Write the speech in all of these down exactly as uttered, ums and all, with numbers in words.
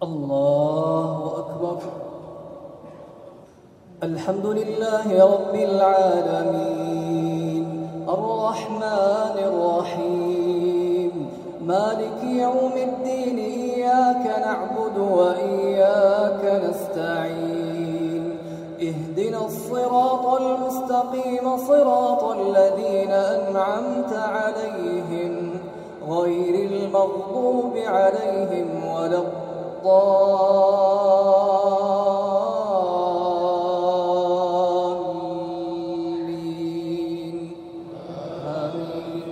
الله أكبر. الحمد لله رب العالمين الرحمن الرحيم مالك يوم الدين إياك نعبد وإياك نستعين اهدنا الصراط المستقيم صراط الذين أنعمت عليهم غير المغضوب عليهم ولا الضالين. آمين.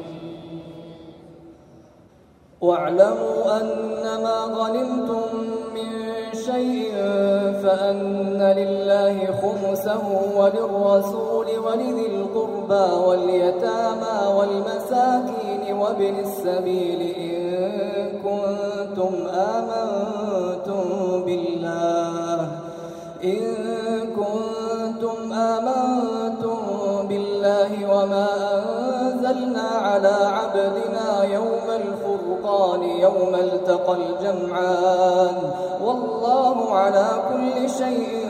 واعلموا أنما غنمتم من شيء فأن لله خمسه وللرسول ولذي القربى واليتامى والمساكين وابن السبيل إن كنتم آمنتم بالله إن كنتم آمنتم بالله وما أنزلنا على عبدنا يوم الفرقان يوم التقى الجمعان والله على كل شيء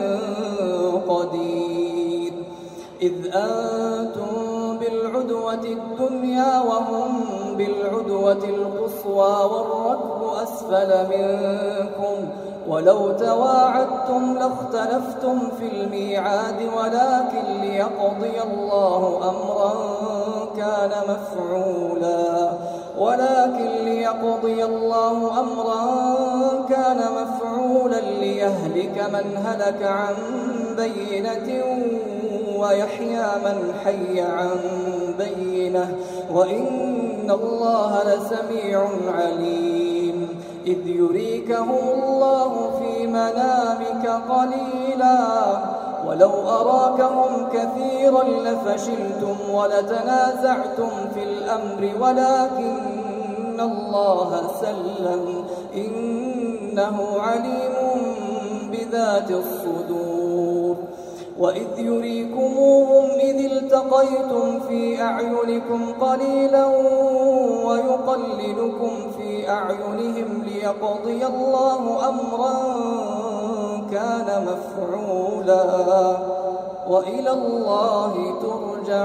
قدير. إذ أنتم بالعدوة الدنيا وهم بالعدوة القصوى والركب أسفل منكم ولو تواعدتم لاختلفتم في الميعاد ولكن ليقضي الله أمرا كان مفعولا ولكن ليقضي الله أمرا كان مفعولا ليهلك من هلك عن بينة ويحيى من حي عن بينة وإن الله لسميع عليم. إذ يريكهم الله في منامك قليلا ولو أراكهم كثيرا لفشلتم ولتنازعتم في الأمر ولكن الله سلم إنه عليم بذات الصدور. وإذ يريكموهم إذ التقيتم في أعينكم قليلا ويقللكم في أعينهم ليقضي الله أمرا كان مفعولا وإلى الله ترجع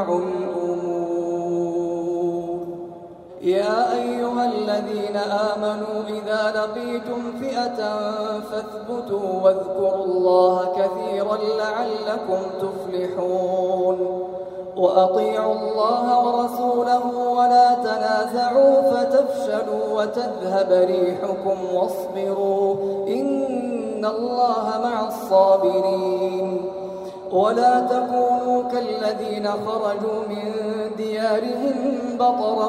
الأمور. يا أيها الذين آمنوا إذا لقيتم فئة فاثبتوا واذكروا الله كثيرا لعلكم تفلحون. وأطيعوا الله ورسوله ولا تنازعوا فتفشلوا وتذهب ريحكم واصبروا إن الله مع الصابرين. ولا تكونوا كالذين خرجوا من ديارهم بطرا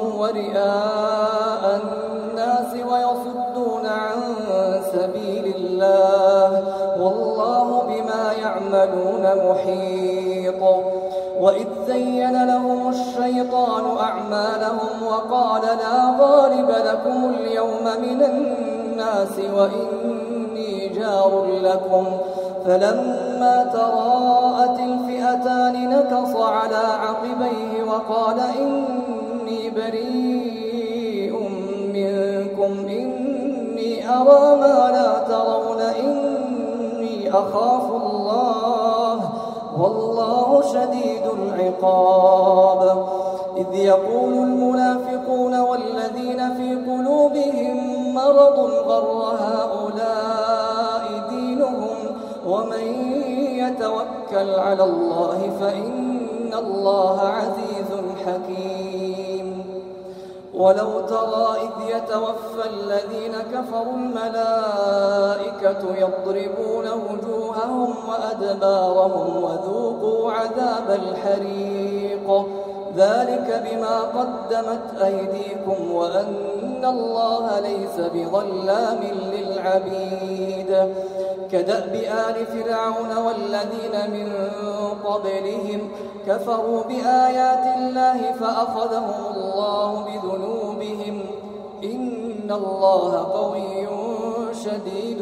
ورئاء الناس ويصدون عن سبيل الله والله بما يعملون محيط. وإذ زين لهم الشيطان أعمالهم وقال لا غالب لكم اليوم من الناس وإني جار لكم فلما تراءت الفئتان نكص على عقبيه وقال إني بريء منكم إني أرى ما لا ترون إني أخاف الله والله شديد العقاب. إذ يقول المنافقون والذين في قلوبهم مرض غر هؤلاء دينهم ومن يتوكل على الله فإن الله عزيز حكيم. ولو ترى إذ يتوفى الذين كفروا الملائكة يضربون وجوههم وأدبارهم وذوقوا عذاب الحريق ذلك بما قدمت أيديكم وأن الله ليس بظلام للعبيد. كدأب آل فرعون والذين من قبلهم كفروا بآيات الله فأخذهم الله بذنوبهم إن الله قوي شديد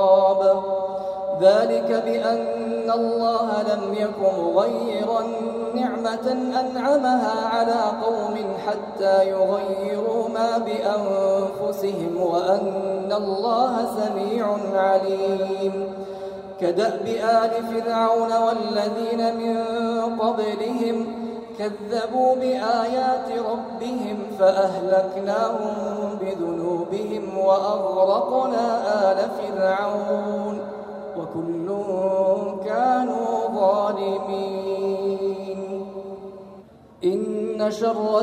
العقاب. ذلك بأن الله لم يكن مغيرا نعمة أنعمها على قوم حتى يغيروا ما بأنفسهم وأن الله سميع عليم. كدأب آل فرعون والذين من قبلهم كذبوا بآيات ربهم فأهلكناهم بذنوبهم وأغرقنا آل فرعون وكل كانوا ظالمين. إن شر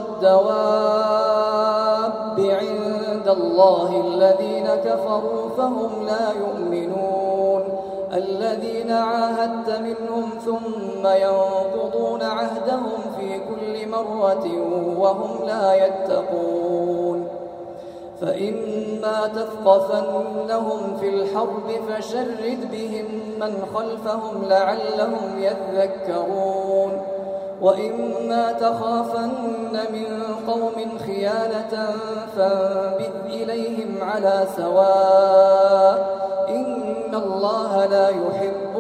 الدواب عند الله الذين كفروا فهم لا يؤمنون. الذين عاهدت منهم ثم ينقضون عهدهم في كل مرة وهم لا يتقون. فإما تثقفنهم في الحرب فشرد بهم من خلفهم لعلهم يذكرون. وإما تخافن من قوم خيانة فانبذ إليهم على سواء إن الله لا يحب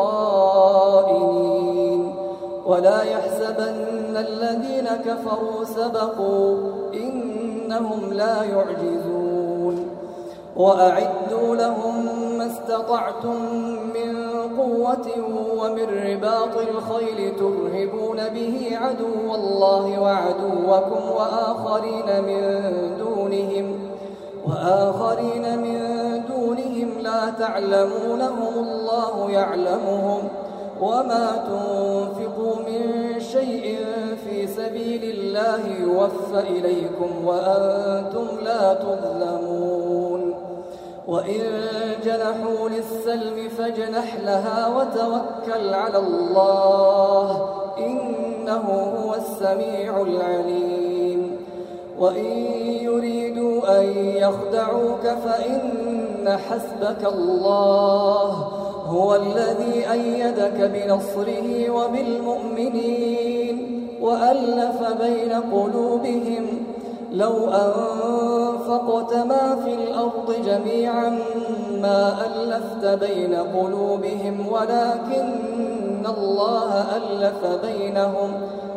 الخائنين. ولا يحسبن الذين كفروا سبقوا إنهم لا يعجزون. وأعدوا لهم ما استطعتم من قوة ومن رباط الخيل ترهبون به عدو الله وعدوكم وآخرين من دونهم وآخرين من دونهم لا تعلمونهم الله يعلمهم. وما تنفقوا من شيء في سبيل الله يوفى إليكم وأنتم لا تظلمون. وإن جنحوا للسلم فاجنح لها وتوكل على الله إنه هو السميع العليم. وإن يريدوا أن يخدعوك فإن حسبك الله هو الذي أيدك بنصره وبالمؤمنين وألف بين قلوبهم. لو أنفقت ما في الأرض جميعا ما ألفت بين قلوبهم ولكن الله ألف بينهم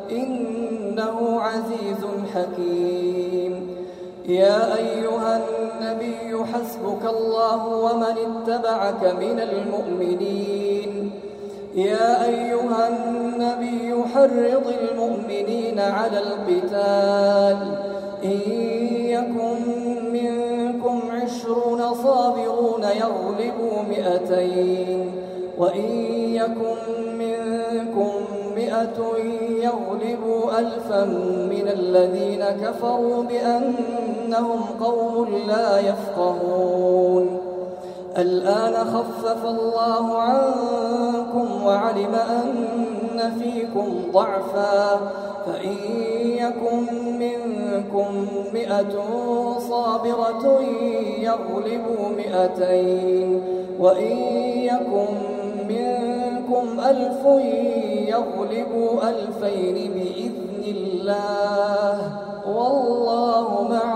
إنه عزيز حكيم. يا أيها النبي حسبك الله ومن اتبعك من المؤمنين. يا أيها النبي حرض المؤمنين على القتال إن يكن منكم عشرون صابرون يغلبوا مئتين وإن يكن منكم مئة يغلبوا ألفا من الذين كفروا بأنهم قوم لا يفقهون. الآن خفف الله عنكم وعلم أن فيكم ضعفا فإن يكن منكم مئة صابرة يغلبوا مئتين وإن يكن منكم ألف يغلبوا ألفين بإذن الله والله مع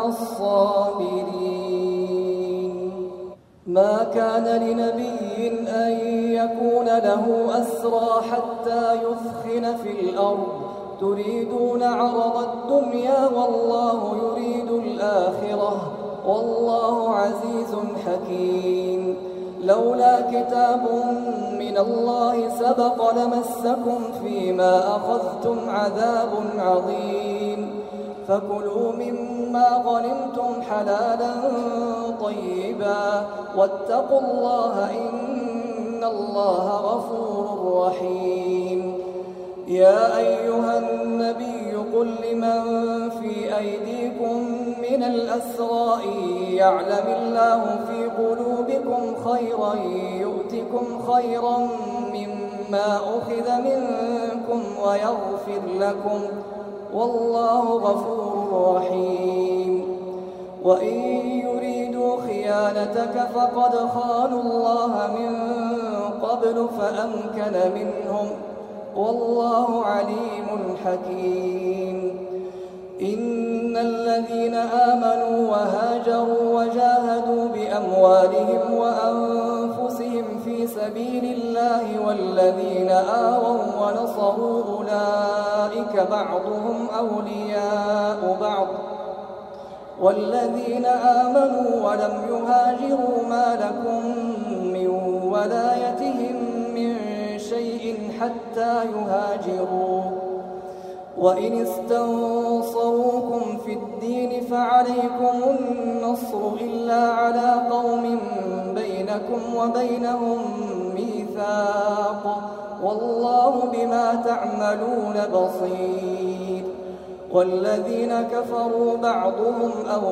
الصابرين. ما كان لنبي أن يكون له أسرى حتى يثخن في الأرض تريدون عرض الدنيا والله يريد الآخرة والله عزيز حكيم. لولا كتاب من الله سبق لمسكم فيما أخذتم عذاب عظيم. فكلوا مما غنمتم حلالا طيبا واتقوا الله إن الله غفور رحيم. يا أيها النبي قل لمن في أيديكم من الأسرى يعلم الله في قلوبكم خيرا يؤتكم خيرا مما أخذ منكم ويغفر لكم والله غفور رحيم. وإن يريدوا خيانتك فقد خانوا الله من قبل فأمكن منهم والله عليم حكيم. إن الذين آمنوا وهاجروا وجاهدوا بأموالهم وأنفسهم في في سبيل الله والذين آووا ونصروا أولئك بعضهم أولياء بعض والذين آمنوا ولم يهاجروا ما لكم من ولايتهم من شيء حتى يهاجروا وإن استنصروكم في الدين فعليكم النصر إلا على قوم بينكم وبينهم ميثاق والله بما تعملون بصير والذين كفروا بعضهم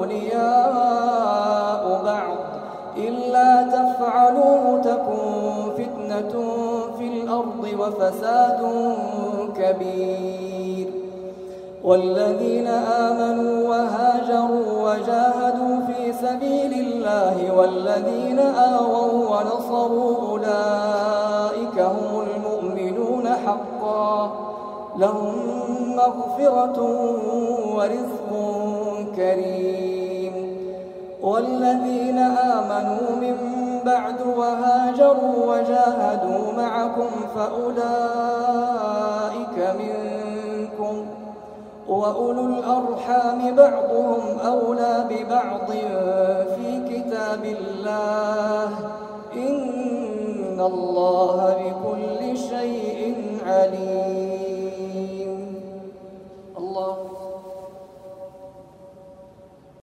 أولياء بعض إلا تفعلوه تكن فتنة في الأرض وفساد كبير والذين آمنوا وهاجروا وجاهدوا في سبيل الله والذين آووا ونصروا أولئك هم المؤمنون حقا لهم مغفرة ورزق كريم والذين آمنوا من بعد وهاجروا وجاهدوا معكم فأولئك منكم وأولو الأرحام بعضهم أولى ببعض في كتاب الله إن الله بكل